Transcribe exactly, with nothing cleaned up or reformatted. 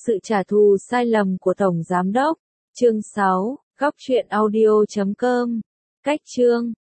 sự trả thù sai lầm của Tổng Giám đốc. Chương sáu, góc truyện audio chấm com. Cách chương